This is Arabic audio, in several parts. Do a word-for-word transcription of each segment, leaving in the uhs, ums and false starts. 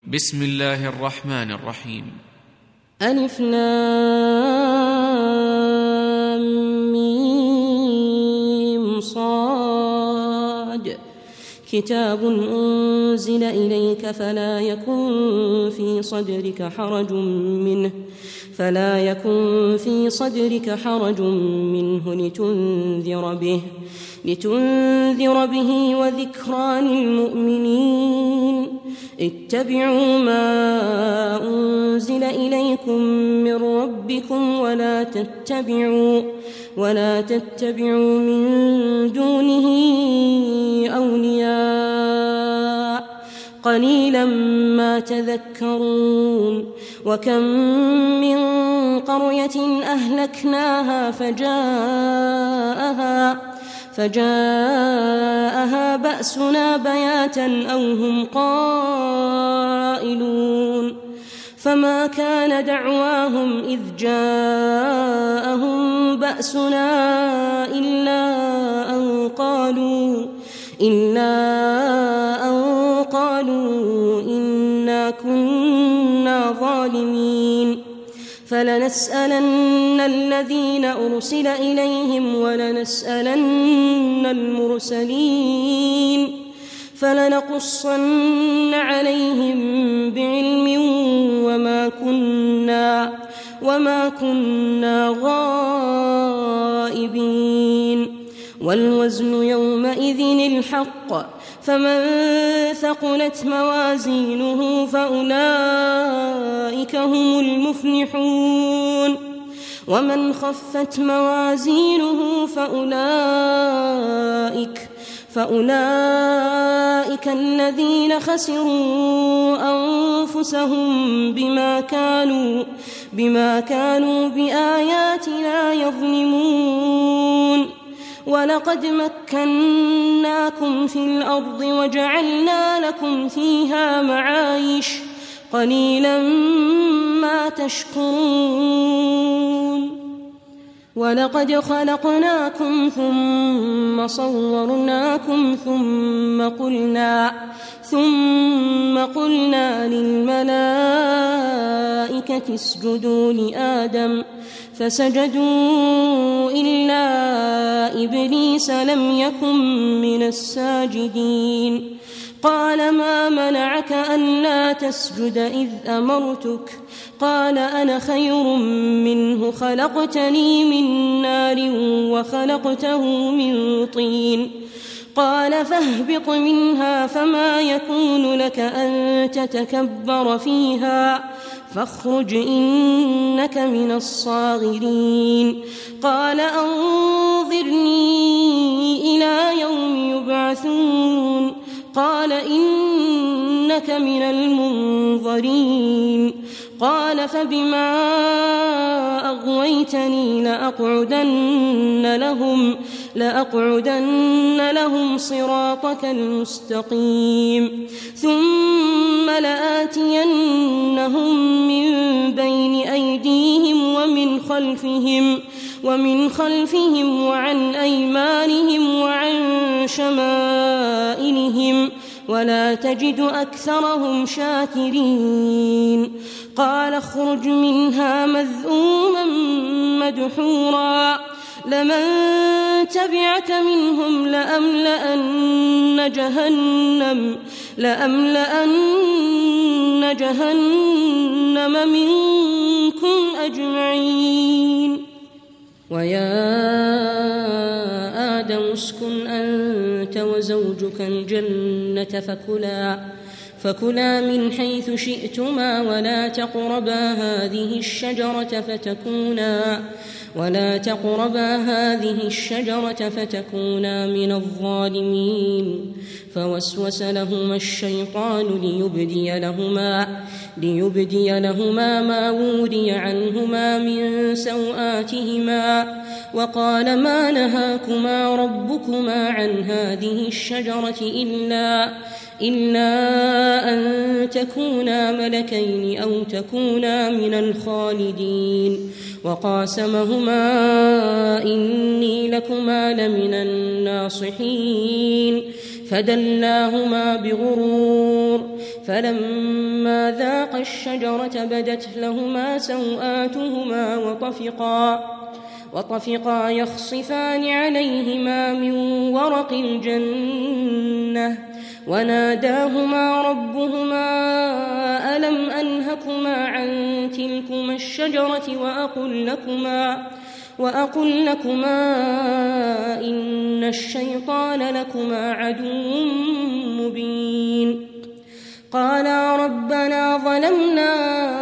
بسم الله الرحمن الرحيم. ألف لام ميم صاد كتاب أنزل إليك فلا يكن في صدرك حرج منه فلا يكن في صدرك حرج منه لتنذر به لتنذر به وذكرى للمؤمنين. اتبعوا ما أنزل إليكم من ربكم ولا تتبعوا ولا تتبعوا من دونه أولياء قليلا ما تذكرون. وكم من قرية أهلكناها فجاءها فجاءها بأسنا بياتا أو هم قائلون فما كان دعواهم إذ جاءهم بأسنا إلا أن قالوا إلا أن قالوا إنا كنا ظالمين. فلنسألن الذين أرسل إليهم ولنسألن المرسلين فلنقصن عليهم بعلم وما كنا وما كنا غائبين. والوزن يومئذ الحق فمن ثقلت موازينه فأولئك هم المفلحون ومن خفت موازينه فأولئك فأولئك الذين خسروا أنفسهم بما كانوا بما كانوا بآياتنا يظلمون. ولقد مكناكم في الأرض وجعلنا لكم فيها معايش قليلا ما تشكرون. ولقد خلقناكم ثم صورناكم ثم قلنا ثم قلنا للملائكة اسجدوا لآدم فسجدوا إلا إبليس لم يكن من الساجدين. قال ما منعك ألا تسجد إذ أمرتك قال أنا خير منه خلقتني من نار وخلقته من طين. قال فاهبط منها فما يكون لك أن تتكبر فيها فاخرج إنك من الصاغرين. قال أنظرني إلى يوم يبعثون قال إنك من المنظرين. قال فبما أغويتني لأقعدن لهم لأقعدن لهم صراطك المستقيم ثم لآتينهم من بين أيديهم ومن خلفهم ومن خلفهم وعن أيمانهم وعن شمائلهم ولا تجد أكثرهم شاكرين. قال اخرج منها مذءوما مدحورا لمن تبعك منهم لأملأن جهنم لأملأن جهنم منكم أجمعين. ويا آدم اسكن أنت وزوجك الجنة فكلا فكلا من حيث شئتما ولا تقربا هذه الشجرة فتكونا ولا تقربا هذه الشجرة فتكونا من الظالمين. فوسوس لهما الشيطان ليبدي لهما ليبدي لهما ما وري عنهما من سوآتهما وقال ما نهاكما ربكما عن هذه الشجرة إلا إلا أن تكونا ملكين أو تكونا من الخالدين. وقاسمهما إني لكما لمن الناصحين فدلاهما بغرور فلما ذاقا الشجرة بدت لهما سوآتهما وطفقا وطفقا يخصفان عليهما من ورق الجنة وناداهما ربهما ألم أنهكما عن تلكما الشجرة وأقل لكما وأقل لكما إن الشيطان لكما عدو مبين قالا ربنا ظلمنا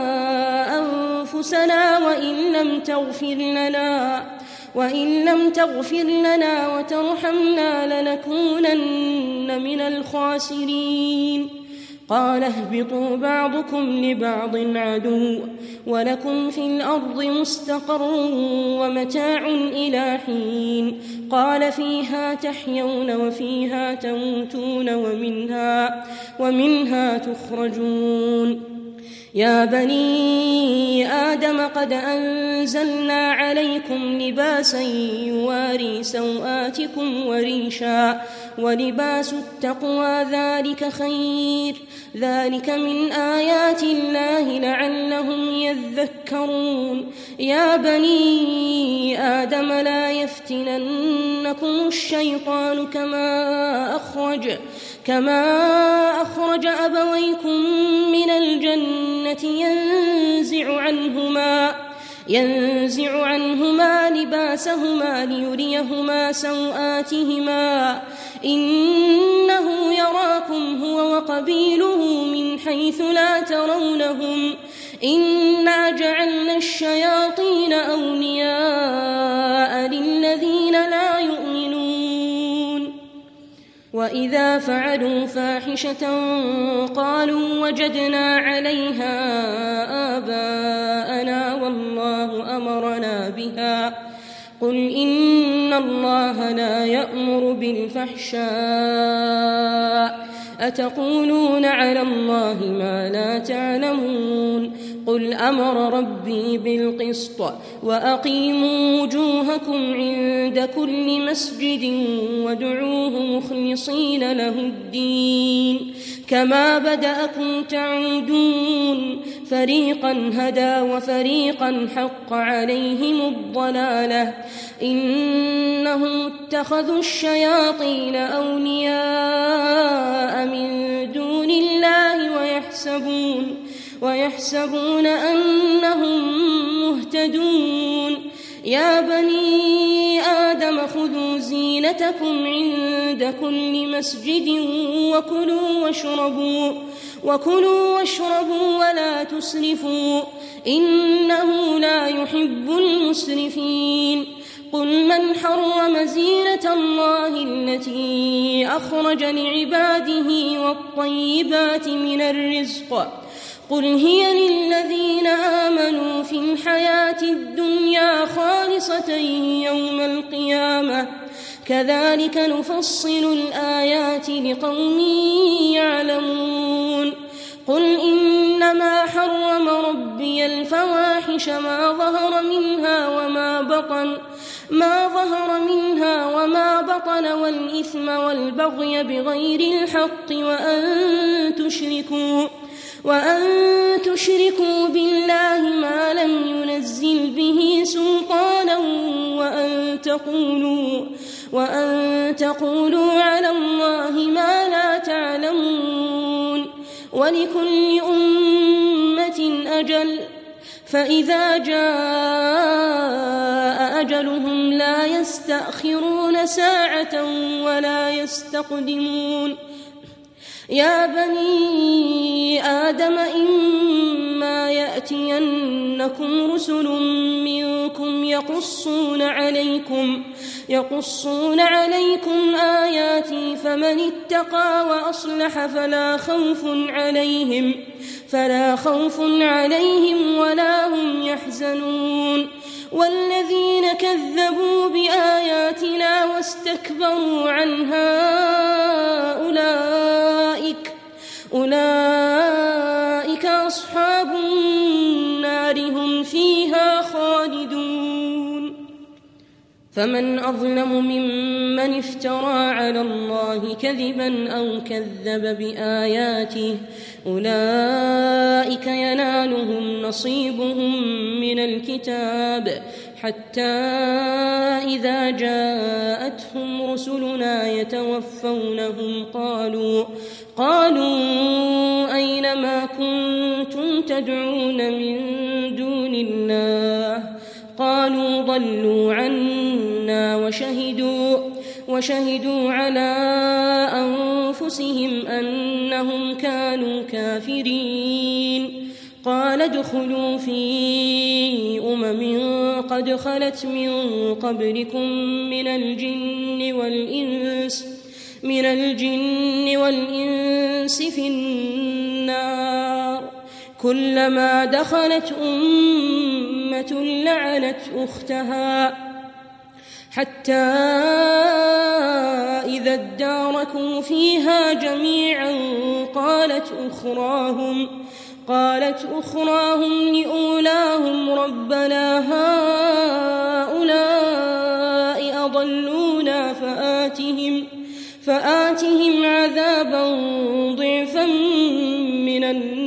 أنفسنا وإن لم تغفر لنا وإن لم تغفر لنا وترحمنا لنكونن من الخاسرين قال اهبطوا بعضكم لبعض عدو ولكم في الأرض مستقر ومتاع إلى حين قال فيها تحيون وفيها تموتون ومنها, ومنها تخرجون يا بني آدم قد أنزلنا عليكم لباسا يواري سوآتكم وريشا ولباس التقوى ذلك خير ذلك من آيات الله لعلهم يذكرون يا بني آدم لا يفتننكم الشيطان كما أخرج كما أخرج أبويكم من الجنة ينزع عنهما ينزع عنهما لباسهما ليريهما سوآتهما إنه يراكم هو وقبيله من حيث لا ترونهم إنا جعلنا الشياطين أولياء للذين لا يؤمنون وإذا فعلوا فاحشة قالوا وجدنا عليها آباءنا والله أمرنا بها قل إن الله لا يأمر بالفحشاء أتقولون على الله ما لا تعلمون قل أمر ربي بالقسط وأقيموا وجوهكم عند كل مسجد وادعوه مخلصين له الدين كما بدأكم تعودون فريقا هدى وفريقا حق عليهم الضلالة إنهم اتخذوا الشياطين أولياء من دون الله ويحسبون ويحسبون أنهم مهتدون يا بني آدم خذوا زينتكم عند كل مسجد وكلوا واشربوا وكلوا واشربوا ولا تسرفوا إنه لا يحب المسرفين قل من حرم زينة الله التي أخرج لعباده والطيبات من الرزق قل هي للذين آمنوا في الحياة الدنيا خالصة يوم القيامة كذلك نفصل الآيات لقوم يعلمون قل إنما حرم ربي الفواحش ما ظهر منها وما بطن ما ظهر منها وما بطن والإثم والبغي بغير الحق وأن تشركوا وأن تشركوا بالله ما لم ينزل به سلطانا وأن تقولوا وأن تقولوا على الله ما لا تعلمون ولكل أمة أجل فإذا جاء أجلهم لا يستأخرون ساعة ولا يستقدمون يا بني آدم إما يأتينكم رسل منكم يقصون عليكم يقصون عليكم آياتي فمن اتقى وأصلح فلا خوف عليهم فلا خوف عليهم ولا هم يحزنون والذين كذبوا بآياتنا واستكبروا عنها أولئك أولئك أصحاب النار هم فيها خالدون فمن أظلم ممن افترى على الله كذبا أو كذب بآياته أولئك ينالهم نصيبهم من الكتاب حتى إذا جاءتهم رسلنا يتوفونهم قالوا قالوا أين ما كنتم تدعون من دون الله قالوا ضلوا عنا وشهدوا وشهدوا على أنفسهم أنهم كانوا كافرين قال ادخلوا في أمم قد خلت من قبلكم من الجن والإنس من الجن والإنس في النار كلما دخلت أمة لعنت أختها حتى إذا اداركوا فيها جميعا قالت أخراهم قالت أخراهم لأولاهم ربنا هؤلاء أضلونا فآتهم فآتهم عذابا ضعفا من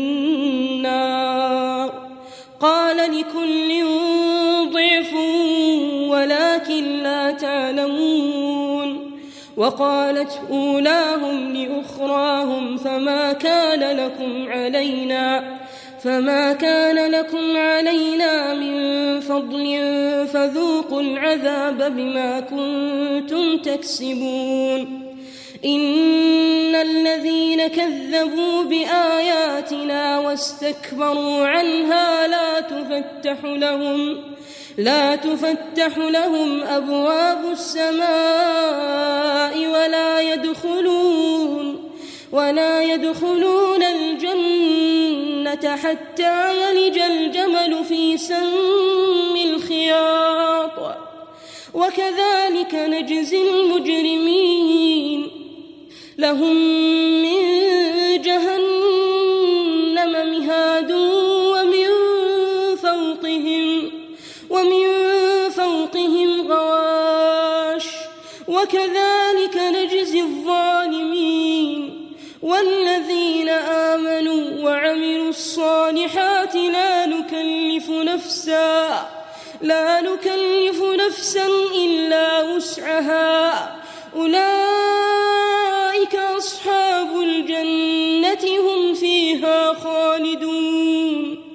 النار قال لكل ضعف ولكن لا تعلمون وقالت أولاهم لأخراهم فما كان لكم علينا فما كان لكم علينا من فضل فذوقوا العذاب بما كنتم تكسبون إن الذين كذبوا بآياتنا واستكبروا عنها لا تفتح لهم لا تفتح لهم أبواب السماء ولا يدخلون ولا يدخلون الجنة حتى يلج الجمل في سم الخياط وكذلك نجزي المجرمين لهم من جهنم مهاد ومن فوقهم ومن فوقهم غواش وكذلك نجزي الظالمين والذين آمنوا وعملوا الصالحات لا نكلف نفسا لا نكلف نفسا إلا وسعها أولئك أصحاب الجنة هم فيها خالدون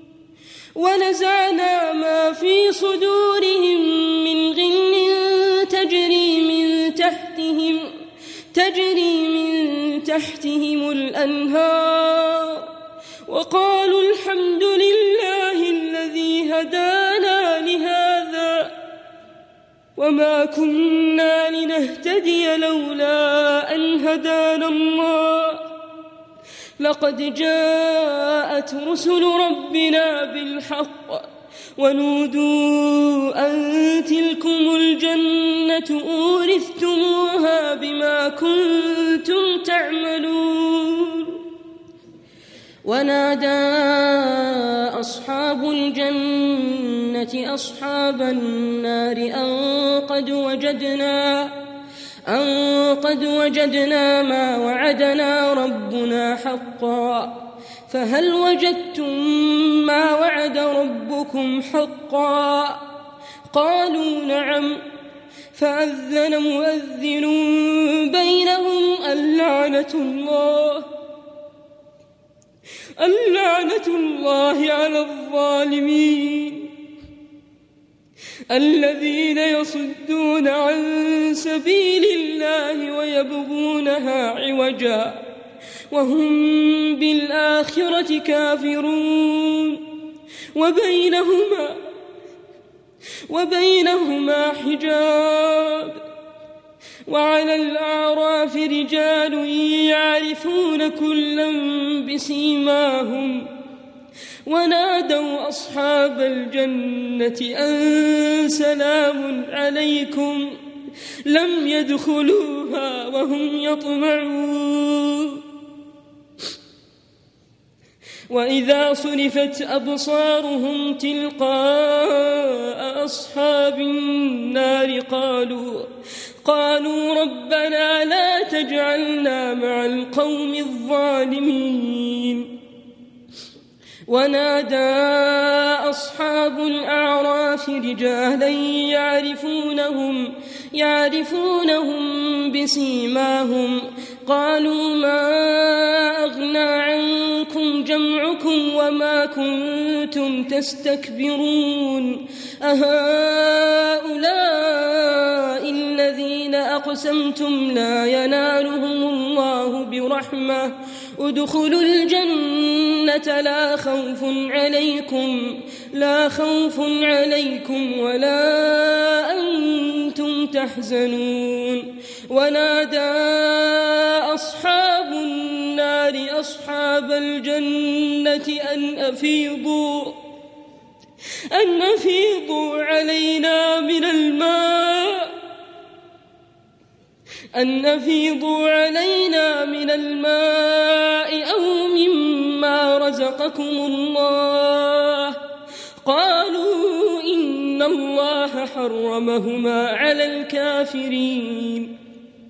ونزعنا ما في صدورهم من غل تجري من تحتهم تجري من تحتهم الأنهار وقالوا الحمد لله الذي هدانا لهذا وما كنا لنهتدي لولا أن هدانا الله لقد جاءت رسل ربنا بالحق ونودوا أن تلكم الجنة أورثتموها بما كنتم تعملون ونادى أصحاب الجنة أصحاب النار أن قد وجدنا أن قد وجدنا ما وعدنا ربنا حقا فهل وجدتم ما وعد ربكم حقا قالوا نعم فأذن مؤذن بينهم اللعنة الله اللعنة الله على الظالمين الذين يصدون عن سبيل الله ويبغونها عوجا وهم بالآخرة كافرون وبينهما وبينهما حجاب وعلى الأعراف رجال يعرفون كلا بسيماهم ونادوا أصحاب الجنة أن سلام عليكم لم يدخلوها وهم يطمعون وإذا صرفت أبصارهم تلقاء أصحاب النار قالوا قالوا ربنا لا تجعلنا مع القوم الظالمين. ونادى أصحاب الأعراف رجالا يعرفونهم يعرفونهم بسيماهم قالوا ما أغنى عنكم جمعكم وما كنتم تستكبرون أهؤلاء الذين أقسمتم لا ينالهم الله برحمة ادخلوا الجنة لا خوف عليكم لا خوف عليكم ولا أنتم تحزنون. ونادى أصحاب النار أصحاب الجنة أن أفيضوا أن أفيضوا علينا من الماء أن أفيضوا علينا من الماء أو مما رزقكم الله قالوا إن الله حرمهما على الكافرين.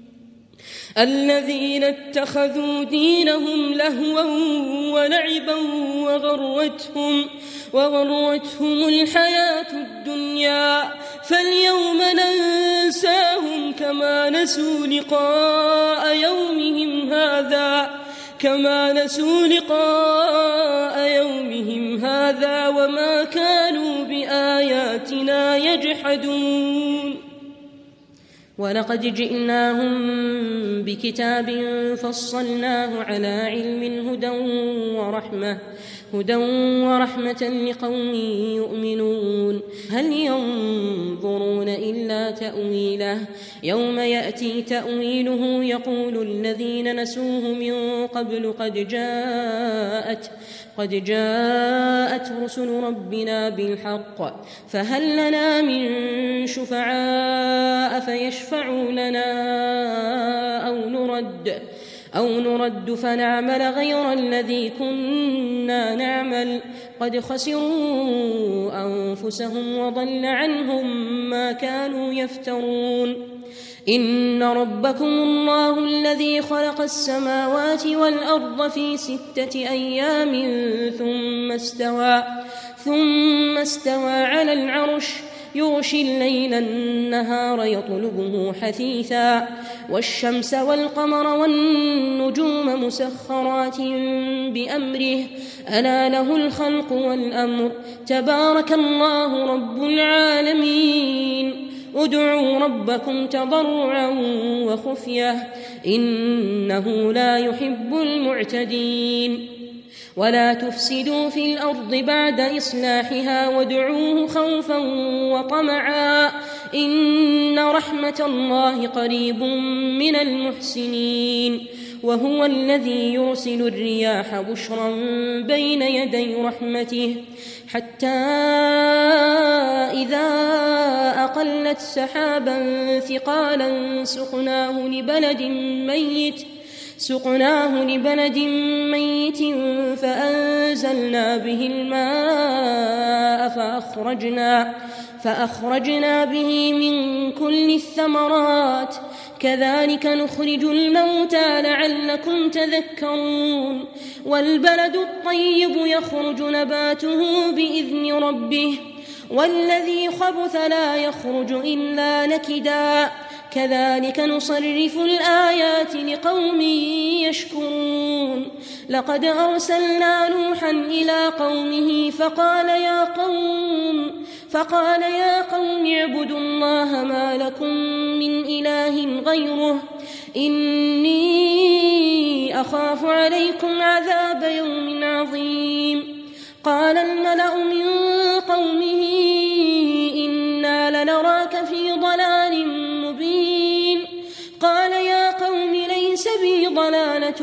الذين اتخذوا دينهم لهوا ولعبا وغرتهم وغرتهم الحياة الدنيا فاليوم ننساهم كما نسوا لقاء يومهم هذا كما نسوا لقاء يومهم هذا وما كانوا بآياتنا يجحدون. ولقد جئناهم بكتاب فصلناه على علم هدى ورحمة هدى ورحمة لقوم يؤمنون. هل ينظرون إلا تأويله يوم يأتي تأويله يقول الذين نسوه من قبل قد جاءت قد جاءت رسل ربنا بالحق فهل لنا من شفعاء فيشفعوا لنا أو نرد أو نرد فنعمل غير الذي كنا نعمل قد خسروا أنفسهم وضل عنهم ما كانوا يفترون. إن ربكم الله الذي خلق السماوات والأرض في ستة أيام ثم استوى ثم استوى على العرش يغشي الليل النهار يطلبه حثيثا والشمس والقمر والنجوم مسخرات بأمره ألا له الخلق والأمر تبارك الله رب العالمين. ادعوا ربكم تضرعا وخفية إنه لا يحب المعتدين. ولا تفسدوا في الأرض بعد إصلاحها وادعوه خوفا وطمعا إن رحمة الله قريب من المحسنين. وهو الذي يرسل الرياح بشرا بين يدي رحمته حتى إذا أقلت سحابا ثقالا سقناه لبلد ميت سقناه لبلد ميت فأنزلنا به الماء فأخرجنا فأخرجنا به من كل الثمرات كذلك نخرج الموتى لعلكم تذكرون. والبلد الطيب يخرج نباته بإذن ربه والذي خبث لا يخرج إلا نكدا كذلك نصرف الآيات لقوم يشكرون. لقد أرسلنا نوحا إلى قومه فقال يا قوم فقال يا قوم اعبدوا الله ما لكم من إله غيره إني أخاف عليكم عذاب يوم عظيم. قال الملأ من قومه إنا لنراك في ضلال مبين. قال يا قوم ليس بي ضلالة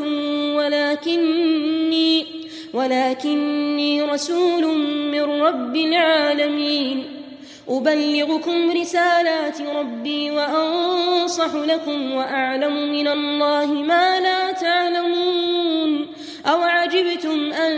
ولكني ولكني رسول من رب العالمين أبلغكم رسالات ربي وأنصح لكم وأعلم من الله ما لا تعلمون. أو عجبتم أن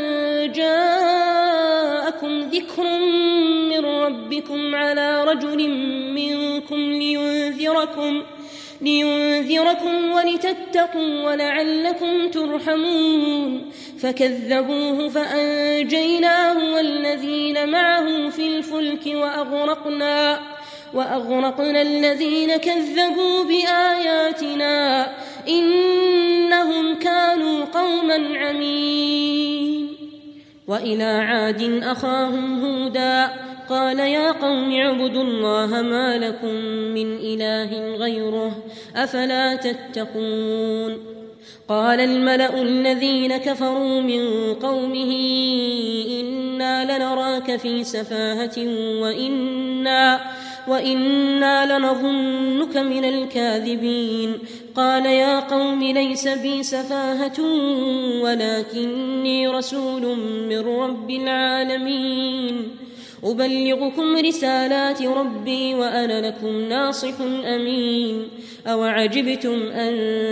جاءكم ذكر من ربكم على رجل منكم لينذركم لينذركم ولتتقوا ولعلكم ترحمون فكذبوه فأنجيناه والذين معه في الفلك وأغرقنا وأغرقنا الذين كذبوا بآياتنا إنهم كانوا قوما عمين. وإلى عاد أخاهم هودا قال يا قوم اعبدوا الله ما لكم من إله غيره أفلا تتقون. قال الملأ الذين كفروا من قومه إنا لنراك في سفاهة وإنا, وإنا لنظنك من الكاذبين. قال يا قوم ليس بي سفاهة ولكني رسول من رب العالمين أبلغكم رسالات ربي وأنا لكم ناصح أمين. أوعجبتم أن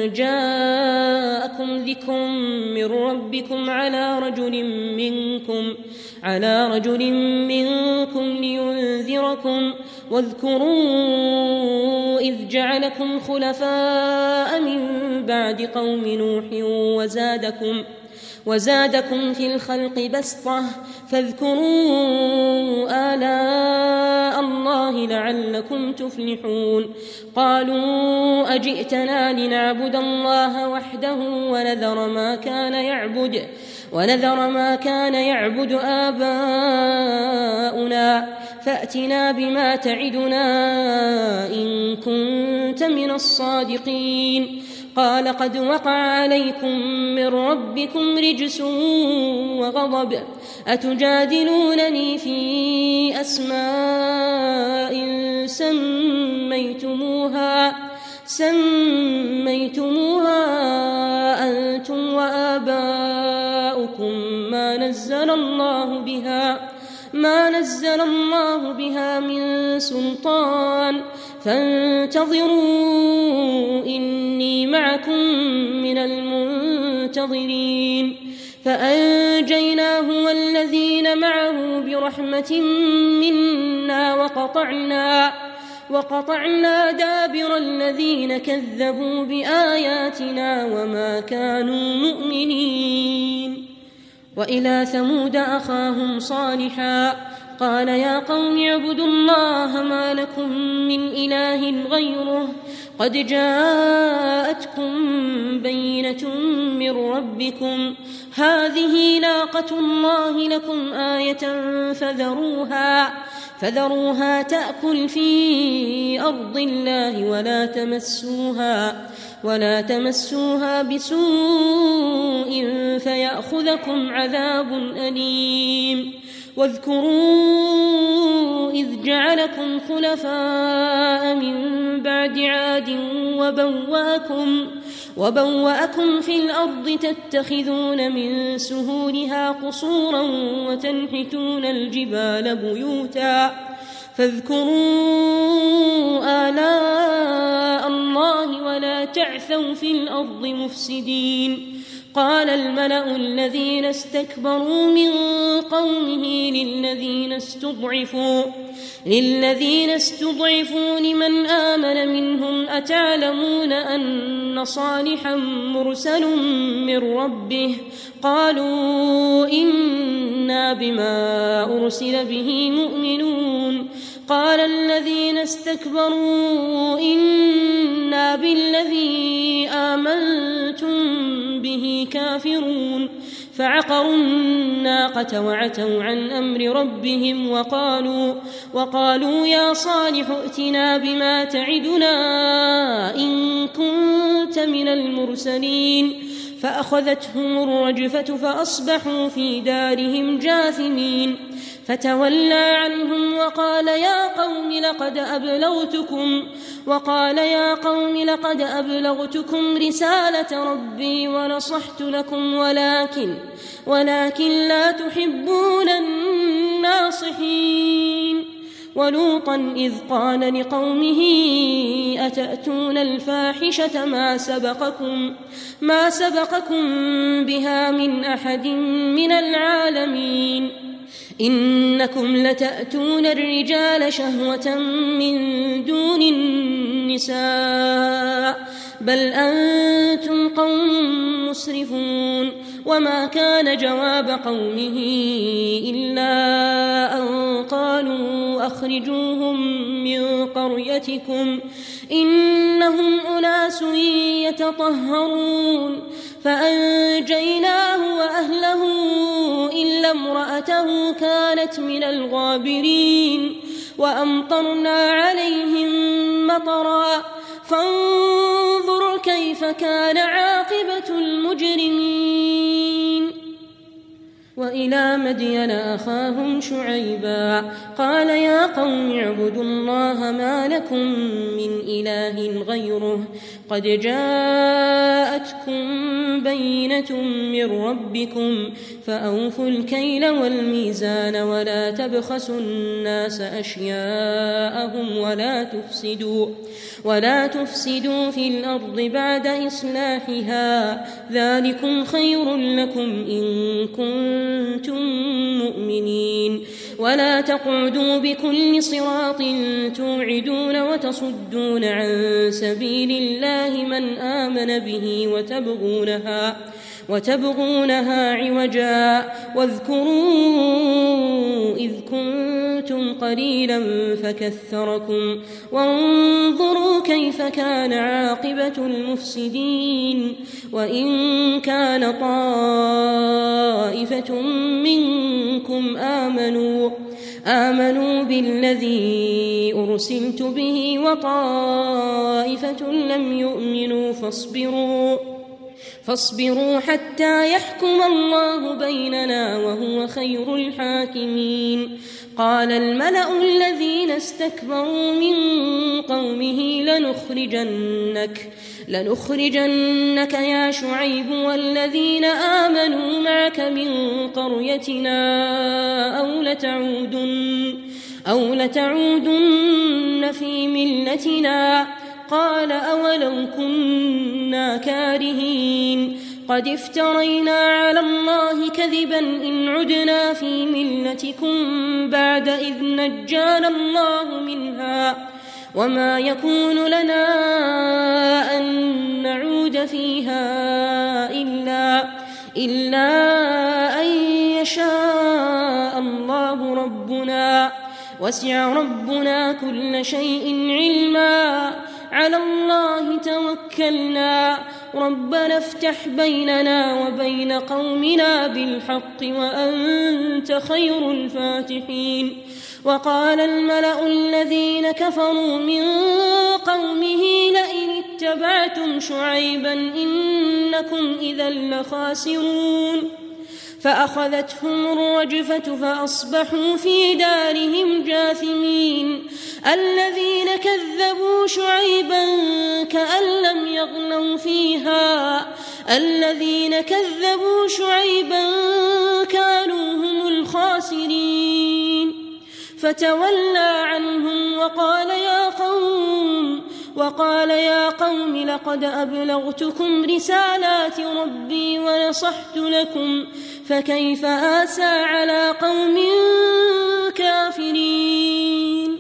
جاءكم ذكر من ربكم على رجل منكم على رجل منكم لينذركم واذكروا إذ جعلكم خلفاء من بعد قوم نوح وزادكم وزادكم في الخلق بسطة فاذكروا آلاء الله لعلكم تفلحون. قالوا أجئتنا لنعبد الله وحده ونذر ما كان يعبد ونذر ما كان يعبد آباؤنا فأتنا بما تعدنا إن كنت من الصادقين. قال قد وقع عليكم من ربكم رجس وغضب أتجادلونني في أسماء سميتموها سميتموها أنتم وآباؤكم ما نزل الله بها ما نزل الله بها من سلطان فانتظروا إني معكم من المنتظرين. فأنجيناه والذين معه برحمة منا وقطعنا وقطعنا دابر الذين كذبوا بآياتنا وما كانوا مؤمنين. وإلى ثمود أخاهم صالحا قال يا قوم اعبدوا الله ما لكم من إله غيره قد جاءتكم بينة من ربكم هذه ناقة الله لكم آية فذروها فذروها تأكل في أرض الله ولا تمسوها ولا تمسوها بسوء فيأخذكم عذاب أليم. واذكروا إذ جعلكم خلفاء من بعد عاد وبوأكم, وبوأكم في الأرض تتخذون من سهولها قصورا وتنحتون الجبال بيوتا فاذكروا آلاء الله ولا تعثوا في الأرض مفسدين. قال الملأ الذين استكبروا من قومه للذين استضعفوا للذين استضعفوا لمن آمن منهم أتعلمون أن صالحا مرسل من ربه قالوا إنا بما أرسل به مؤمنون. قال الذين استكبروا إنا بالذي آمنتم به كافرون. فعقروا الناقة وعتوا عن أمر ربهم وقالوا, وقالوا يا صالح ائتنا بما تعدنا إن كنت من المرسلين. فأخذتهم الرجفة فأصبحوا في دارهم جاثمين. فتولى عنهم وقال يا قوم لقد أبلغتكم وقال يا قوم لقد أبلغتكم رسالة ربي ونصحت لكم ولكن ولكن لا تحبون الناصحين. ولوطا إذ قال لقومه أتأتون الفاحشة ما سبقكم ما سبقكم بها من أحد من العالمين إنكم لتأتون الرجال شهوة من دون النساء بل أنتم قوم مسرفون وما كان جواب قومه إلا أن قالوا أخرجوهم من قريتكم إنهم أناس يتطهرون فأنجيناه وأهله إلا امرأته كانت من الغابرين وأمطرنا عليهم مطرا فانظر كيف كان عاقبة المجرمين. وإلى مدين أخاهم شعيبا قال يا قوم اعبدوا الله ما لكم من إله غيره قد جاءتكم بينة من ربكم فأوفوا الكيل والميزان ولا تبخسوا الناس أشياءهم ولا تفسدوا ولا تفسدوا في الأرض بعد إصلاحها ذلكم خير لكم إن كنتم مؤمنين ولا تقعدوا بكل صراط توعدون وتصدون عن سبيل الله من آمن به وتبغونها وتبغونها عوجا واذكروا إذ كنتم قليلا فكثركم وانظروا كيف كان عاقبة المفسدين. وإن كان طائفة منكم آمنوا آمنوا بالذي أرسلت به وطائفة لم يؤمنوا فاصبروا فاصبروا حتى يحكم الله بيننا وهو خير الحاكمين. قال الملأ الذين استكبروا من قومه لنخرجنك لنخرجنك يا شعيب والذين آمنوا معك من قريتنا أو لتعودن أو لتعودن في ملتنا. قال أولو كنا كارهين قد افترينا على الله كذبا إن عدنا في ملتكم بعد إذ نجانا الله منها وما يكون لنا أن نعود فيها إلا, إلا أن يشاء الله ربنا وسع ربنا كل شيء علما على الله توكلنا ربنا افتح بيننا وبين قومنا بالحق وأنت خير الفاتحين. وقال الملأ الذين كفروا من قومه لئن اتبعتم شعيبا إنكم إذا لخاسرون فأخذتهم الرجفة فأصبحوا في دارهم جاثمين. الذين كذبوا شعيبا كأن لم يغنوا فيها الذين كذبوا شعيبا كانوا هم الخاسرين. فتولى عنهم وقال يا قوم وقال يا قوم لقد أبلغتكم رسالات ربي ونصحت لكم فكيف آسى على قوم كافرين.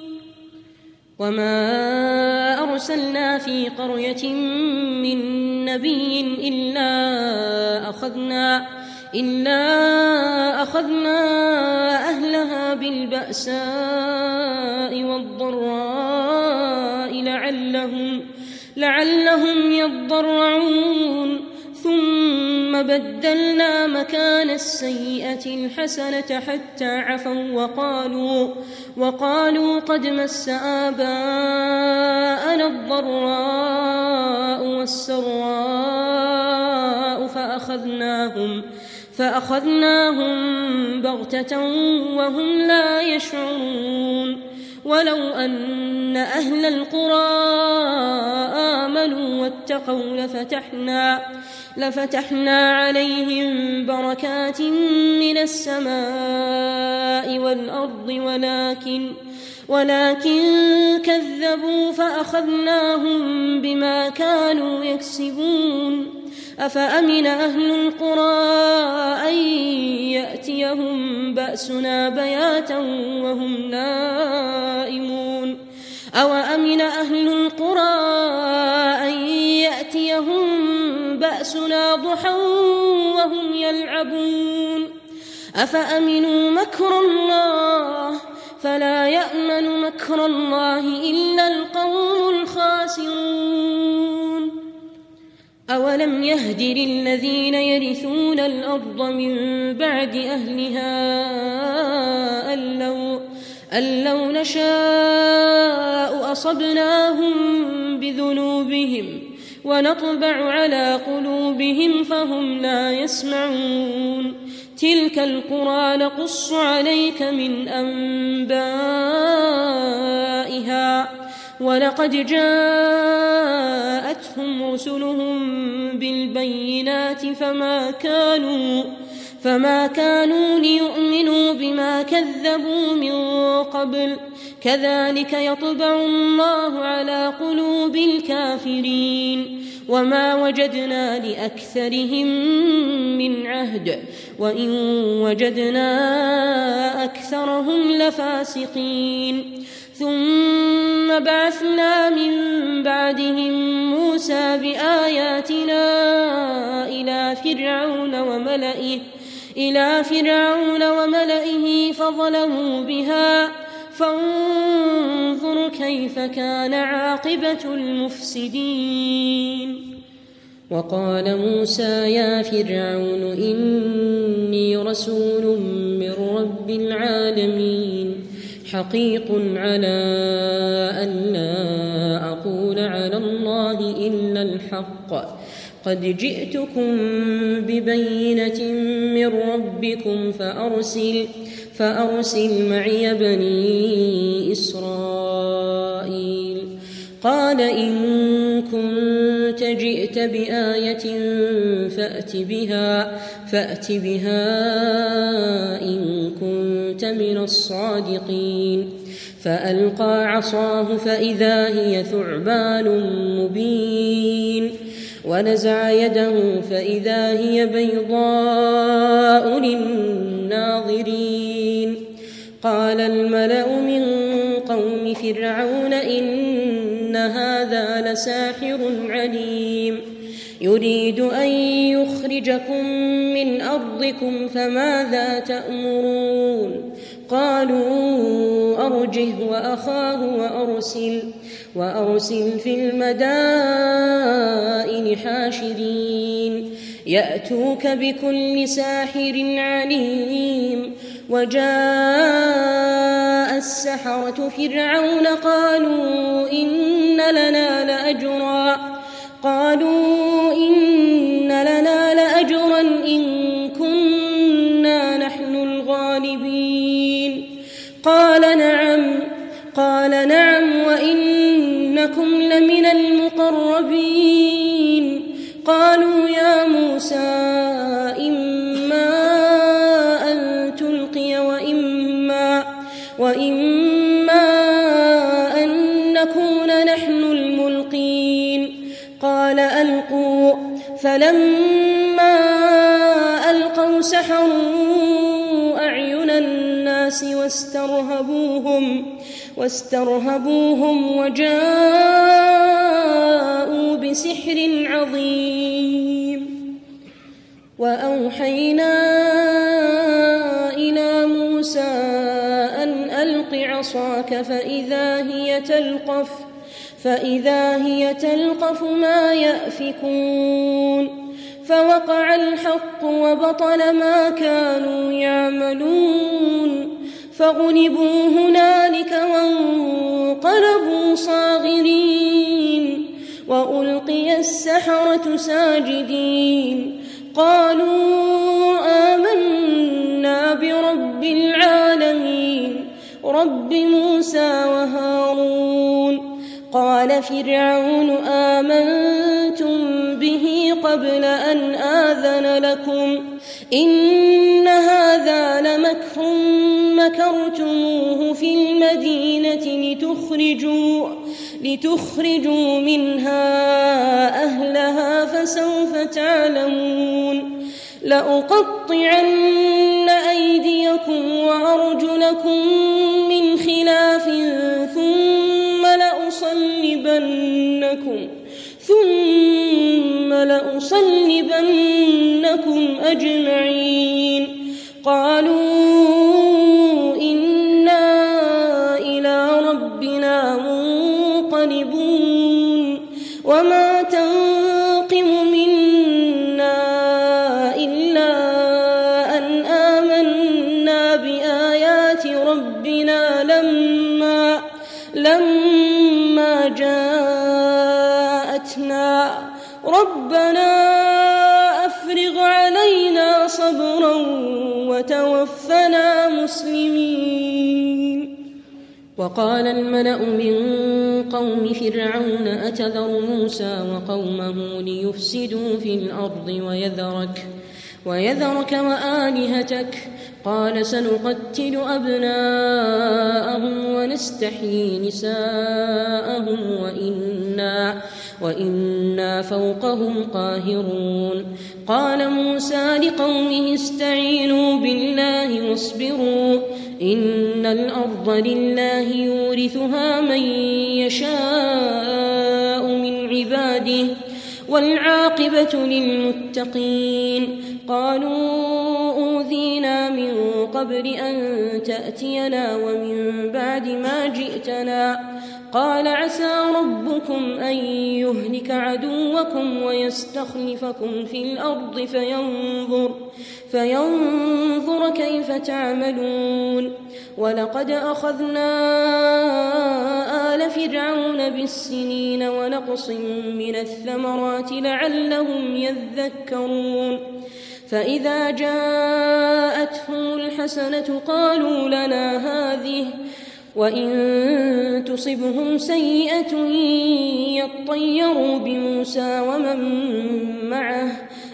وما أرسلنا في قرية من نبي إلا أخذنا إلا أخذنا أهلها بالبأساء والضراء لعلهم لعلهم يضرعون ثم بدلنا مكان السيئة الحسنة حتى عفوا وقالوا وقالوا قد مس آباءنا الضراء والسراء فأخذناهم فأخذناهم بغتة وهم لا يشعرون. ولو أن أهل القرى آمنوا واتقوا لفتحنا لفتحنا عليهم بركات من السماء والأرض ولكن ولكن كذبوا فأخذناهم بما كانوا يكسبون. أفأمن أهل القرى أن يأتيهم بأسنا بياتا وهم نائمون أوأمن أهل القرى أن يأتيهم بأسنا ضحى وهم يلعبون أفأمنوا مكر الله فلا يأمن مكر الله إلا القوم الخاسرون أولم يهد للذين يرثون الأرض من بعد أهلها أن لو, أن لو نشاء أصبناهم بذنوبهم ونطبع على قلوبهم فهم لا يسمعون تلك القرى نقص عليك من أنبائها ولقد جاءتهم رسلهم بالبينات فما كانوا فما كانوا ليؤمنوا بما كذبوا من قبل كذلك يطبع الله على قلوب الكافرين وما وجدنا لأكثرهم من عهد وإن وجدنا أكثرهم لفاسقين ثم بعثنا من بعدهم موسى بآياتنا إلى فرعون وملئه إلى فرعون وملئه فظلموا بها فانظر كيف كان عاقبة المفسدين وقال موسى يا فرعون إني رسول من رب العالمين حقيق على أن لا أقول على الله إلا الحق قد جئتكم ببينة من ربكم فأرسل, فأرسل معي بني إسرائيل قال إن كنت جئت بآية فأت بها, فأت بها إن كنت من الصادقين فألقى عصاه فإذا هي ثعبان مبين ونزع يده فإذا هي بيضاء للناظرين قال الملأ من قوم فرعون إن هذا لساحر عليم يريد أن يخرجكم من أرضكم فماذا تأمرون قالوا أرجه وأخاه وأرسل, وأرسل في المدائن حاشرين يأتوك بكل ساحر عليم وجاء السحرة فرعون قالوا إن لنا لأجرا قالوا إن لنا لأجرا إن كنا نحن الغالبين قال نعم قال نعم وإنكم لمن المقربين قالوا يا موسى إما أن تلقي وإما, وإما أن نكون نحن الملقين قال ألقوا فلما ألقوا سحروا أعين الناس واسترهبوهم واسترهبوهم وجاءوا بسحر عظيم وأوحينا إلى موسى أن ألق عصاك فإذا هي تلقف فإذا هي تلقف ما يأفكون فوقع الحق وبطل ما كانوا يعملون فغلبوا هنالك وانقلبوا صاغرين وألقي السحرة ساجدين قالوا آمنا برب العالمين رب موسى وهارون قال فرعون آمنتم به قبل أن آذن لكم إن هذا لمكر مكرتموه في المدينة لتخرجوا, لتخرجوا منها أهلها فسوف تعلمون لأقطعن أيديكم وأرجلكم من خلاف ثم أجمعين. قالوا إنا إلى ربنا منقلبون وما تنقم منا إلا أن آمنا بآيات ربنا لما لما جاءتنا ربنا أفرغ علينا صبرا وتوفنا مسلمين. وقال الملأ من قوم فرعون أتذر موسى وقومه ليفسدوا في الأرض ويذرك ويذرك وآلهتك قال سنقتل أبناءهم ونستحيي نساءهم وإنا, وإنا فوقهم قاهرون. قال موسى لقومه استعينوا بالله واصبروا إن الأرض لله يورثها من يشاء من عباده والعاقبة للمتقين. قالوا أوذينا من قبل أن تأتينا ومن بعد ما جئتنا قال عسى ربكم أن يهلك عدوكم ويستخلفكم في الأرض فينظر, فينظر كيف تعملون. ولقد أخذنا آل فرعون بالسنين ونقص من الثمرات لعلهم يذكرون. فإذا جاءتهم الحسنة قالوا لنا هذه وإن تصبهم سيئة يطيروا بموسى ومن معه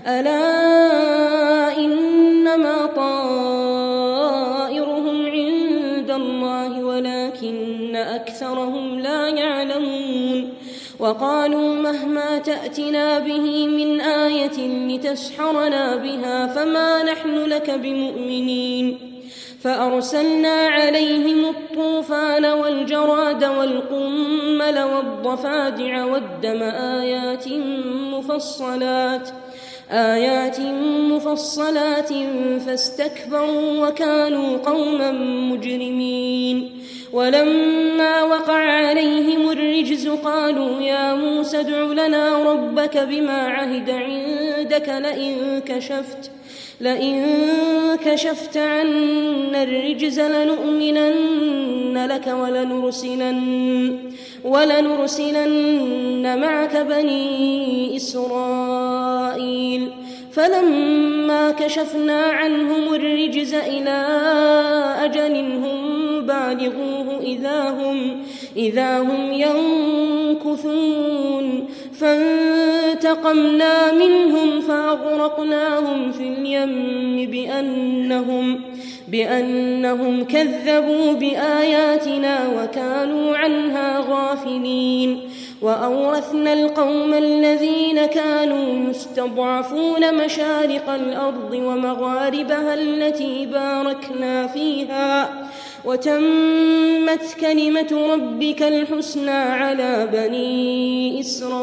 ألا إنما طائرهم عند الله ولكن أكثرهم لا يعلمون. وقالوا مهما تأتنا به من آية لتسحرنا بها فما نحن لك بمؤمنين. فأرسلنا عليهم الطوفان والجراد والقمل والضفادع والدم آيات مفصلات آيات مفصلات فاستكبروا وكانوا قوما مجرمين. ولما وقع عليهم الرجز قالوا يا موسى ادع لنا ربك بما عهد عندك لئن كشفت لئن كشفت عنا الرجز لنؤمنن لك ولنرسلن, ولنرسلن معك بني إسرائيل. فلما كشفنا عنهم الرجز إلى أجل هم بالغوه إذا هم, إذا هم ينكثون. فانتقمنا منهم فأغرقناهم في اليم بأنهم, بأنهم كذبوا بآياتنا وكانوا عنها غافلين. وأورثنا القوم الذين كانوا يستضعفون مشارق الأرض ومغاربها التي باركنا فيها وتمت كلمة ربك الحسنى على بني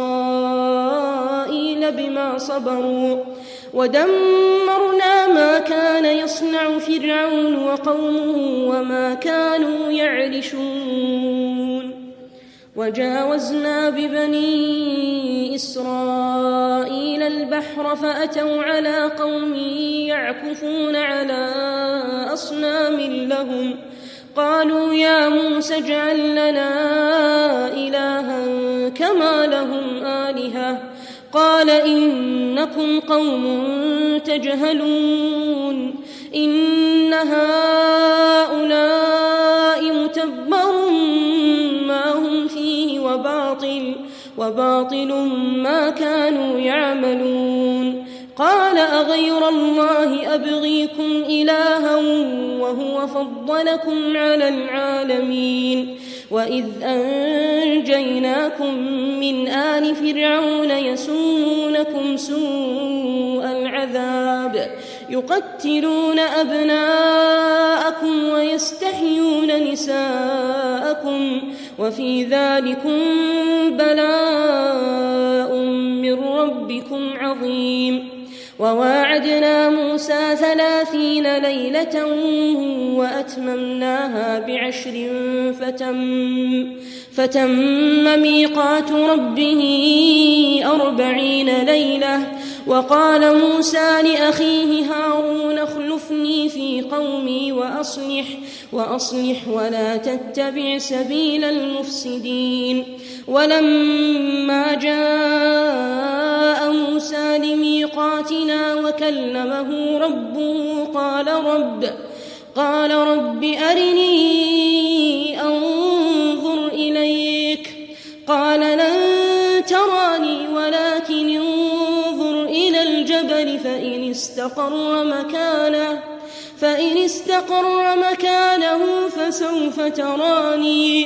إسرائيل بما صبروا ودمرنا ما كان يصنع فرعون وقومه وما كانوا يعرشون. وجاوزنا ببني إسرائيل البحر فأتوا على قوم يعكفون على أصنام لهم قالوا يا موسى اجعل لنا إلها كما لهم آلهة قال إنكم قوم تجهلون إن هؤلاء متبر ما هم فيه وباطل, وباطل ما كانوا يعملون. قال أغير الله أبغيكم إلها وهو فضلكم على العالمين وإذ أنجيناكم من آل فرعون يسومونكم سوء العذاب يقتلون أبناءكم ويستحيون نساءكم وفي ذلكم بلاء من ربكم عظيم. وواعدنا موسى ثلاثين ليلة وأتممناها بعشر فتم, فتم ميقات ربه أربعين ليلة. وقال موسى لأخيه هارون اخلفني في قومي وأصلح, وأصلح ولا تتبع سبيل المفسدين. ولما جاء موسى لميقاتنا وكلمه ربه قال رب, قال رب أرني أنظر إليك. قال لن تراني ولكن انظر إلى الجبل فإن استقر مكانه, فإن استقر مكانه فسوف تراني.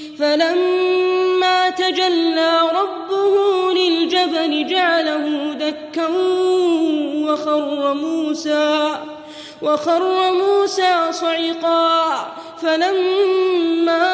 فلما تجلى ربه للجبل جعله دكا وخر موسى, وخر موسى صعقا. فلما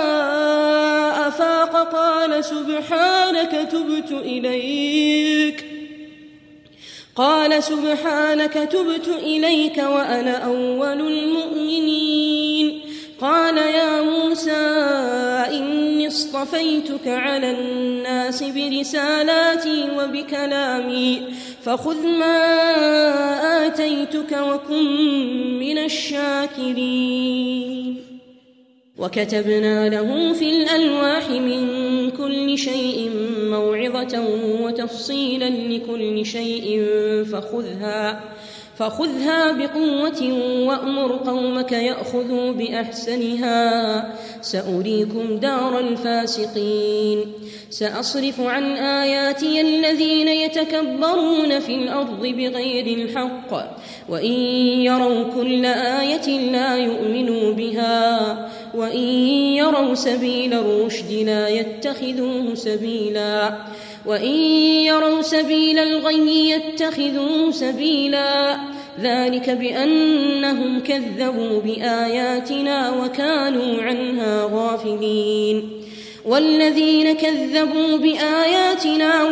أفاق قال سبحانك تبت إليك, قال سبحانك تبت إليك وأنا أول المؤمنين. قال يا موسى إني اصطفيتك على الناس برسالاتي وبكلامي فخذ ما آتيتك وكن من الشاكرين. وكتبنا له في الألواح من كل شيء موعظة وتفصيلا لكل شيء فخذها, فخذها بقوة وأمر قومك يأخذوا بأحسنها سأريكم دار الفاسقين. سأصرف عن آياتي الذين يتكبرون في الأرض بغير الحق وإن يروا كل آية لا يؤمنوا بها وإن يروا سبيل الرشد لا يتخذوه سبيلا وإن يروا سبيل الغي يتخذوه سبيلا. ذلك بأنهم كذبوا بآياتنا وكانوا عنها غافلين. والذين كذبوا بآياتنا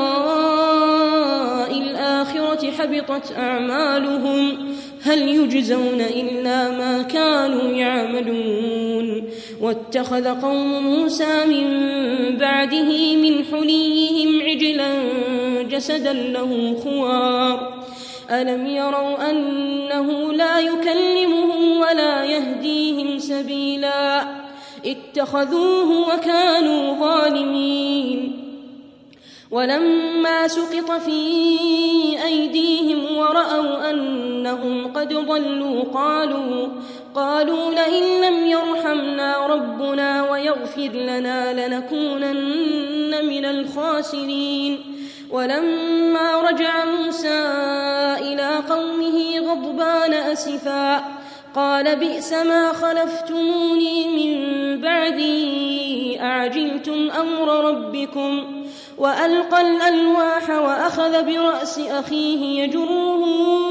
ولقاء الآخرة حبطت أعمالهم هل يجزون إلا ما كانوا يعملون. واتخذ قوم موسى من بعده من حليهم عجلا جسدا له خوار ألم يروا أنه لا يكلمهم ولا يهديهم سبيلا اتخذوه وكانوا ظالمين. ولما سقط في أيديهم ورأوا أنهم قد ضلوا قالوا, قالوا لئن لم يرحمنا ربنا ويغفر لنا لنكونن من الخاسرين. ولما رجع موسى إلى قومه غضبان أسفا قال بئس ما خلفتموني من بعدي أعجلتم أمر ربكم. وألقى الألواح وأخذ برأس أخيه يجره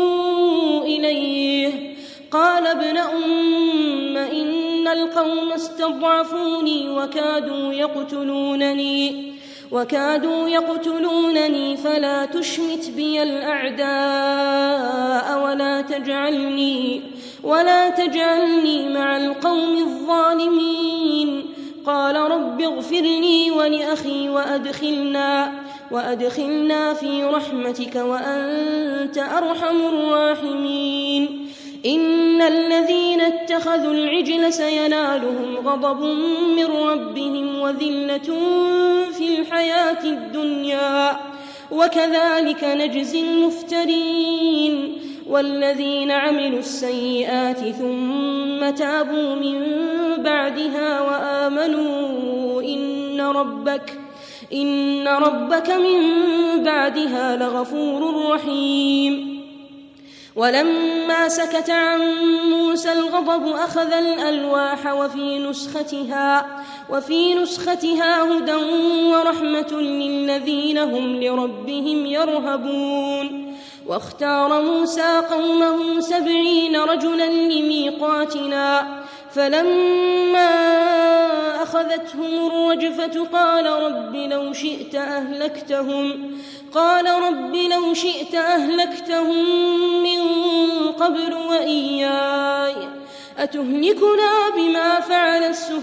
إليه قال ابن أم إن القوم استضعفوني وكادوا يقتلونني وكادوا يقتلونني فلا تشمت بي الأعداء ولا تجعلني ولا تجعلني مع القوم الظالمين. قال رب اغفر لي ولأخي وأدخلنا, وأدخلنا في رحمتك وأنت أرحم الراحمين. إن الذين اتخذوا العجل سينالهم غضب من ربهم وذلة في الحياة الدنيا وكذلك نجزي المفترين. والذين عملوا السيئات ثم تابوا من بعدها وآمنوا إن ربك, إن ربك من بعدها لغفور رحيم. ولما سكت عن موسى الغضب أخذ الألواح وفي نسختها, وفي نسختها هدى ورحمة للذين هم لربهم يرهبون. واختار موسى قومه سبعين رجلا لميقاتنا فلما فأخذتهم الرجفة قال رب لو شئت أهلكتهم قال رب لو شئت أهلكتهم من قبل وإياي أتهلكنا بما فعل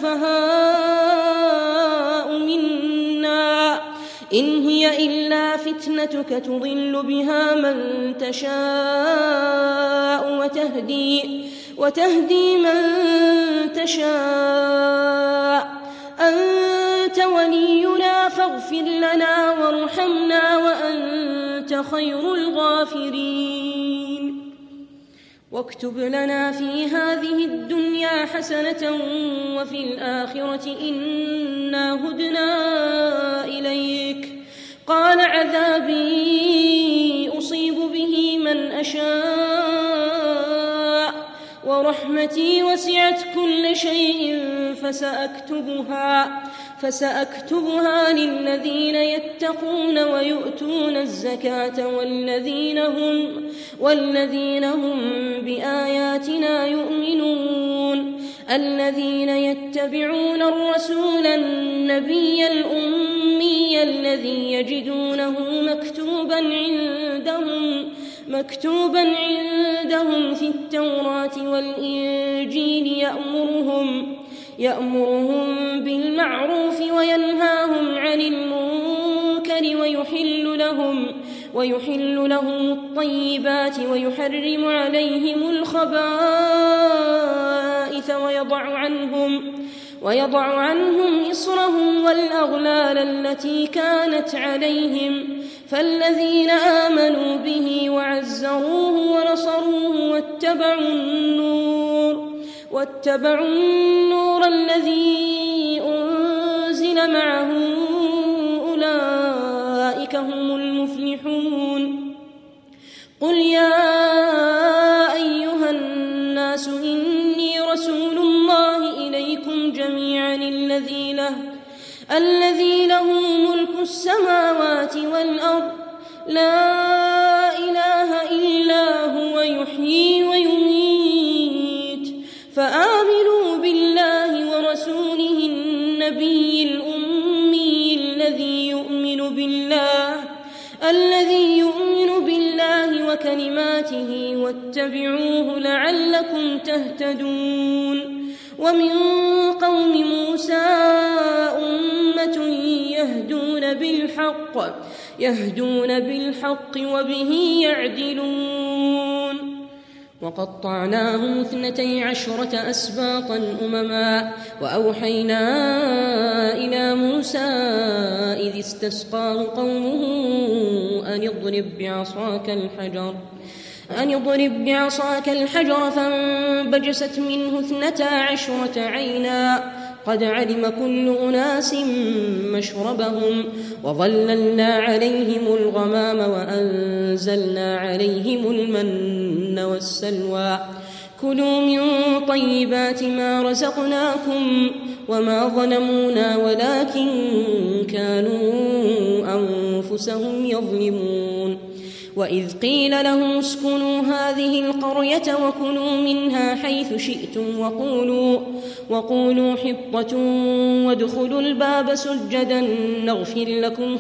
السفهاء منا إن هي إلا فتنتك تضل بها من تشاء وتهدي, وتهدي من تشاء أنت ولينا فاغفر لنا وارحمنا وأنت خير الغافرين واكتب لنا في هذه الدنيا حسنة وفي الآخرة إنا هدنا إليك قال عذابي أصيب به من أشاء ورحمتي وسعت كل شيء فسأكتبها, فسأكتبها للذين يتقون ويؤتون الزكاة والذين هم, والذين هم بآياتنا يؤمنون الذين يتبعون الرسول النبي الأمي الذي يجدونه مكتوبا عندهم مكتوبا عندهم في التوراة والإنجيل يأمرهم يأمرهم بالمعروف وينهاهم عن المنكر ويحل لهم ويحل لهم الطيبات ويحرم عليهم الخبائث ويضع عنهم ويضع عنهم إصرهم والأغلال التي كانت عليهم فالذين آمنوا به وعزروه ونصروه واتبعوا النور واتبعوا النور الذي أنزل معه أولئك هم المفلحون قل يا أيها الناس إني رسول الله إليكم جميعا الذي له الذي له ملك السماوات والأرض لا إله إلا هو يحيي ويميت فآمنوا بالله ورسوله النبي الأمي الذي يؤمن بالله الذي يؤمن بالله وكلماته واتبعوه لعلكم تهتدون ومن قوم موسى أمة يهدون بالحق يهدون بالحق وبه يعدلون وقطعناهم اثنتي عشرة أسباطا أمما وأوحينا إلى موسى إذ استسقاه قومه أن اضرب بعصاك الحجر أن اضرب بعصاك الحجر فانبجست منه اثنتا عشرة عينا قد علم كل أناس مشربهم وظللنا عليهم الغمام وأنزلنا عليهم المن والسلوى كلوا من طيبات ما رزقناكم وما ظلمونا ولكن كانوا أنفسهم يظلمون وإذ قيل لهم اسكنوا هذه القرية وكلوا منها حيث شئتم وقولوا, وقولوا حطة وادخلوا الباب سجدا نغفر لكم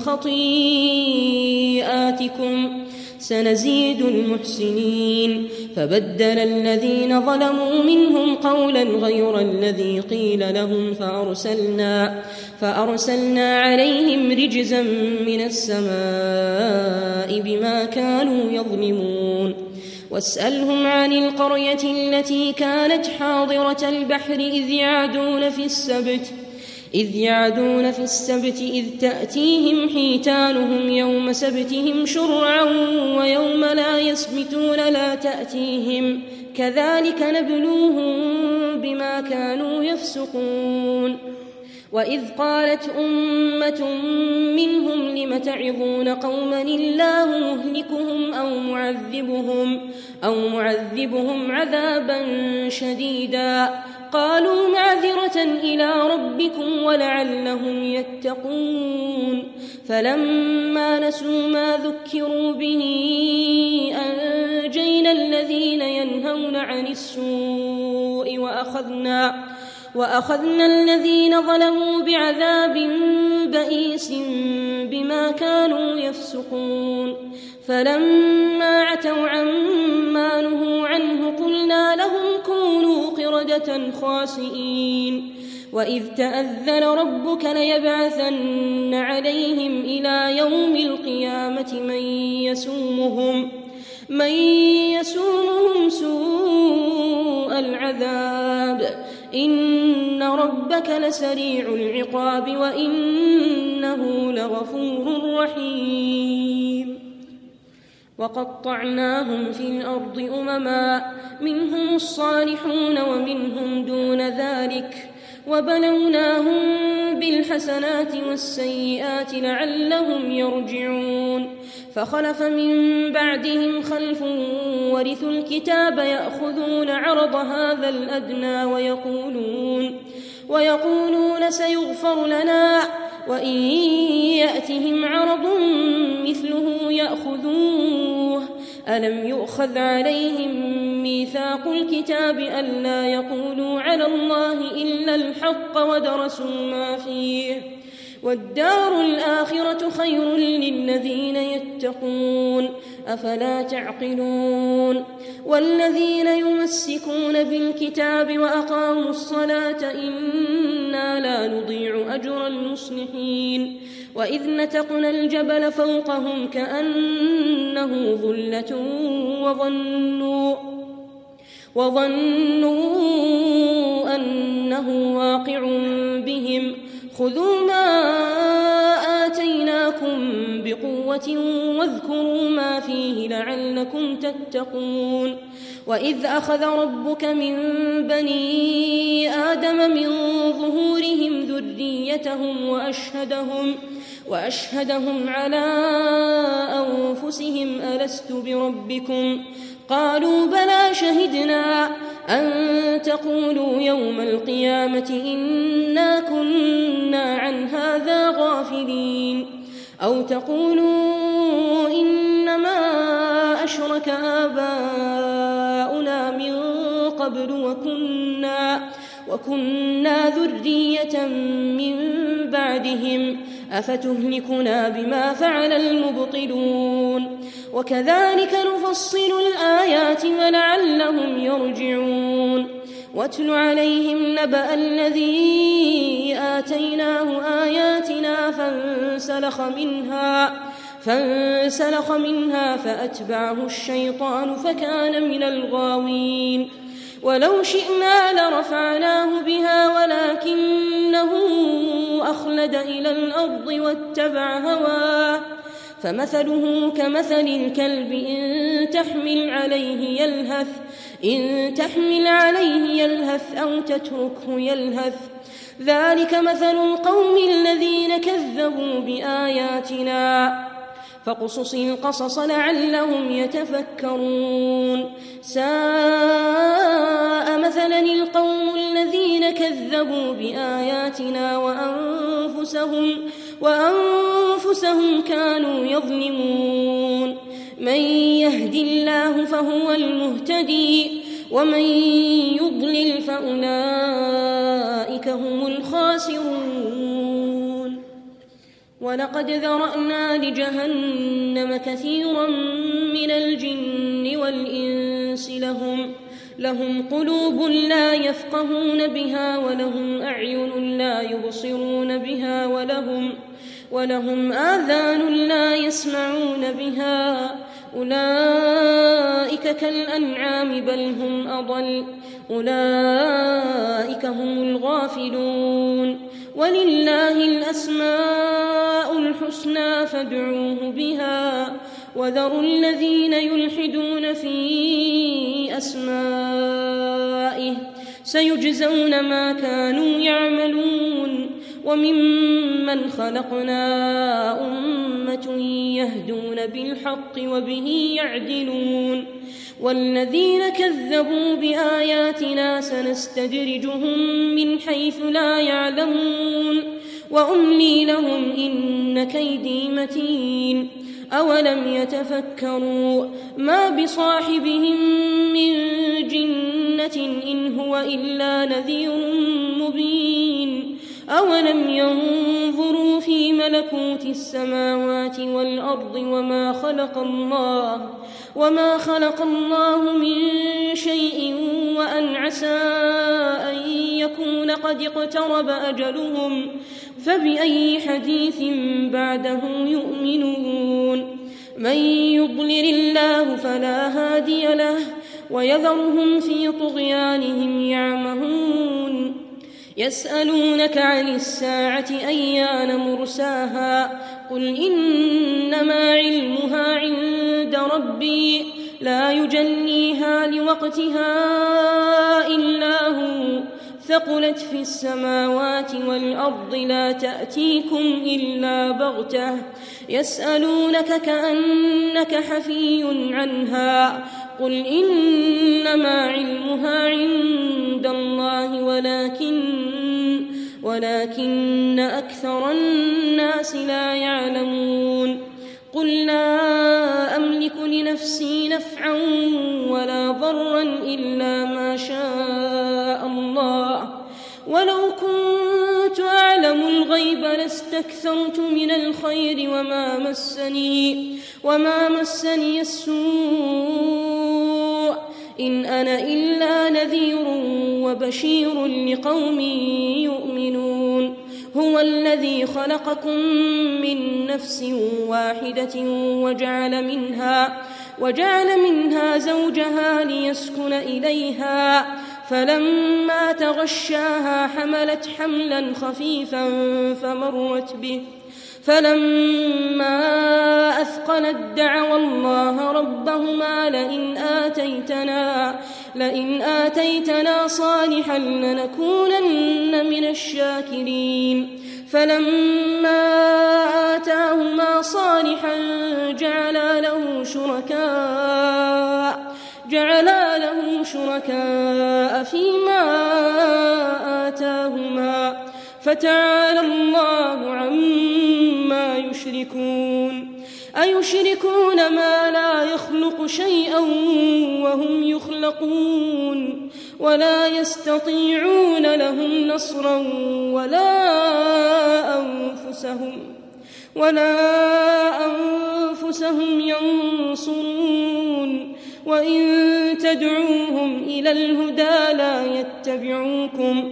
خطيئاتكم سنزيد المحسنين فبدل الذين ظلموا منهم قولا غير الذي قيل لهم فأرسلنا, فأرسلنا عليهم رجزا من السماء بما كانوا يظلمون واسألهم عن القرية التي كانت حاضرة البحر إذ يعدون في السبت إذ يعدون في السبت إذ تأتيهم حيتانهم يوم سبتهم شرعا ويوم لا يسبتون لا تأتيهم كذلك نبلوهم بما كانوا يفسقون وإذ قالت أمة منهم لم تعظون قوما الله مهلكهم أو معذبهم, أو معذبهم عذابا شديدا قالوا معذرة إلى ربكم ولعلهم يتقون فلما نسوا ما ذكروا به أنجينا الذين ينهون عن السوء وأخذنا وأخذنا الذين ظلموا بعذاب بئيس بما كانوا يفسقون فلما عتوا عما نهوا عنه قلنا لهم كونوا قردة خاسئين وإذ تأذن ربك ليبعثن عليهم إلى يوم القيامة من يسومهم من يسومهم سوء العذاب إن ربك لسريع العقاب وإنه لغفور رحيم وقطعناهم في الأرض أمما منهم الصالحون ومنهم دون ذلك وبلوناهم بالحسنات والسيئات لعلهم يرجعون فخلف من بعدهم خلف ورثوا الكتاب يأخذون عرض هذا الأدنى ويقولون, ويقولون سيغفر لنا وإن يأتهم عرض مثله يأخذوه ألم يؤخذ عليهم ميثاق الكتاب ألا يقولوا على الله إلا الحق ودرسوا ما فيه والدار الآخرة خير للذين يتقون أفلا تعقلون والذين يمسكون بالكتاب وأقاموا الصلاة إنا لا نضيع أجر المصلحين وإذ نتقنا الجبل فوقهم كأنه ظلة وظنوا وظنوا أنه واقع بهم خذوا ما آتيناكم بقوة واذكروا ما فيه لعلكم تتقون وإذ أخذ ربك من بني آدم من ظهورهم ذريتهم وأشهدهم وأشهدهم على أنفسهم ألست بربكم قالوا بلى شهدنا أن تقولوا يوم القيامة إنا كنا عن هذا غافلين أو تقولوا إنما أشرك آباؤنا من قبل وكنا, وكنا ذرية من بعدهم أفتهلكنا بما فعل المبطلون وكذلك نفصل الآيات ولعلهم يرجعون واتل عليهم نبأ الذي آتيناه آياتنا فانسلخ منها فانسلخ منها فأتبعه الشيطان فكان من الغاوين ولو شئنا لرفعناه بها ولكنه أخلد إلى الأرض واتبع هواه فمثله كمثل الكلب إن تحمل عليه يلهث إن تحمل عليه يلهث أو تتركه يلهث ذلك مثل القوم الذين كذبوا بآياتنا فاقصص القصص لعلهم يتفكرون ساء مثلا القوم الذين كذبوا بآياتنا وأنفسهم, وأنفسهم كانوا يظلمون من يهد الله فهو المهتدي ومن يضلل فأولئك هم الخاسرون ولقد ذرأنا لجهنم كثيرا من الجن والإنس لهم, لهم قلوب لا يفقهون بها ولهم أعين لا يبصرون بها ولهم, ولهم آذان لا يسمعون بها أولئك كالأنعام بل هم أضل أولئك هم الغافلون ولله الأسماء الحسنى فادعوه بها وذروا الذين يلحدون في أسمائه سيجزون ما كانوا يعملون وممن خلقنا أمة يهدون بالحق وبه يعدلون والذين كذبوا بآياتنا سنستدرجهم من حيث لا يعلمون وأملي لهم إن كيدي متين أولم يتفكروا ما بصاحبهم من جنة إن هو إلا نذير مبين أولم ينظروا في ملكوت السماوات والأرض وما خلق الله وما خلق الله من شيء وأن عسى أن يكون قد اقترب أجلهم فبأي حديث بعده يؤمنون من يضلل الله فلا هادي له ويذرهم في طغيانهم يعمهون يسألونك عن الساعة أيان مرساها قل إنما علمها عند ربي لا يجليها لوقتها إلا هو ثقلت في السماوات والأرض لا تأتيكم إلا بغتة يسألونك كأنك حفي عنها قل إنما علمها عند الله ولكن ولكن أكثر الناس لا يعلمون قل لا أملك لنفسي نفعا ولا ضرا إلا ما شاء الله ولو كنت أعلم الغيب لاستكثرت من الخير وما مسني وما مسني السوء إن أنا إلا نذير وبشير لقوم يؤمنون هو الذي خلقكم من نفس واحدة وجعل منها وجعل منها زوجها ليسكن إليها فلما تغشاها حملت حملا خفيفا فمرت به فلما أثقلت دعوا الله ربهما لئن آتيتنا لئن آتيتنا صالحا لنكونن من الشاكرين فلما آتاهما صالحا جعلا له شركاء جعلا له شركاء فيما آتاهما فتعالى الله عما يشركون أيشركون ما لا يخلق شيئا وهم يخلقون ولا يستطيعون لهم نصرا ولا أنفسهم ولا أنفسهم ينصرون وإن تدعوهم إلى الهدى لا يتبعوكم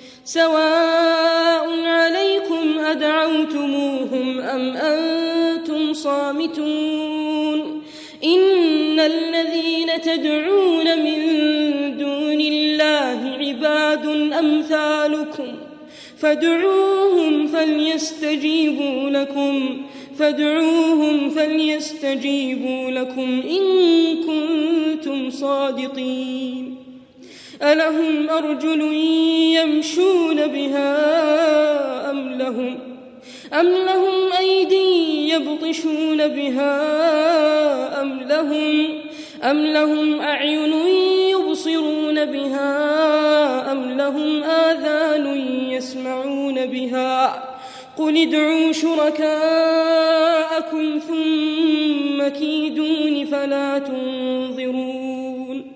سواء عليكم أدعوتموهم أم أنتم صامتون إن الذين تدعون من دون الله عباد أمثالكم فادعوهم فليستجيبوا لكم فادعوهم فليستجيبوا لكم إن كنتم صادقين ألهم أرجل يمشون بها أم لهم أم لهم أيدي يبطشون بها أم لهم أم لهم أعين يبصرون بها أم لهم آذان يسمعون بها قل ادعوا شركاءكم ثم كيدون فلا تنظرون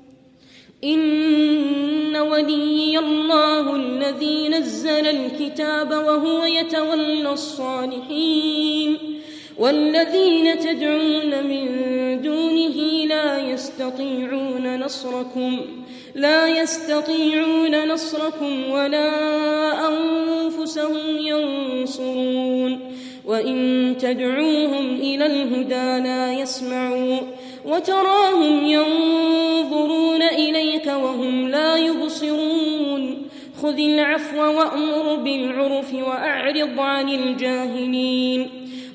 إن وليي الله الذي نزل الكتاب وهو يتولى الصالحين والذين تدعون من دونه لا يستطيعون نصركم لا يستطيعون نصركم ولا أنفسهم ينصرون وإن تدعوهم إلى الهدى لا يسمعوا وتراهم ينظرون إليك وهم لا يبصرون خذ العفو وأمر بالعرف وأعرض عن الجاهلين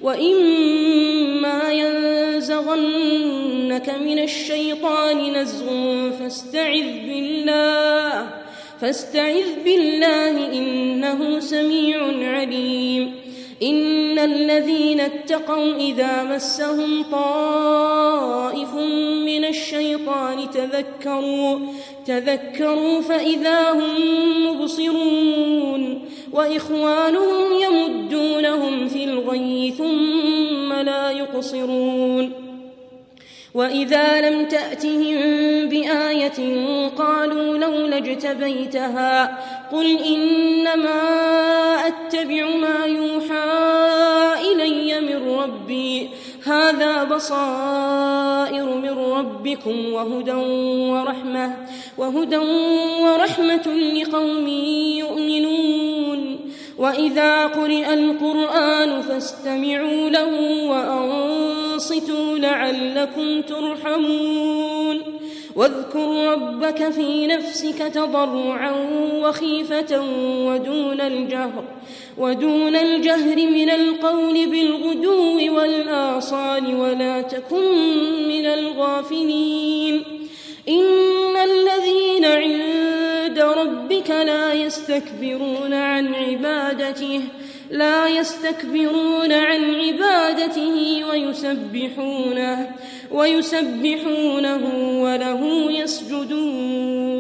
وإما ينزغنك من الشيطان نزغ فاستعذ بالله فاستعذ بالله إنه سميع عليم إن الذين اتقوا إذا مسهم طائف من الشيطان تذكروا تذكروا فإذا هم مبصرون وإخوانهم يمدونهم في الغي ثم لا يقصرون وإذا لم تأتهم بآية قالوا لولا اجتبيتها قل إنما أتبع ما يوحى إلي من ربي هذا بصائر من ربكم وهدى ورحمة, وهدى ورحمة لقوم يؤمنون وإذا قرئ القرآن فاستمعوا له وأنصتوا لعلكم ترحمون واذكر ربك في نفسك تضرعا وخيفة ودون الجهر ودون الجهر من القول بالغدو والآصال ولا تكن من الغافلين إن الذين عند ربك لا يستكبرون عن عبادته لا يستكبرون عن عبادته ويسبحونه ويسبحونه وله يسجدون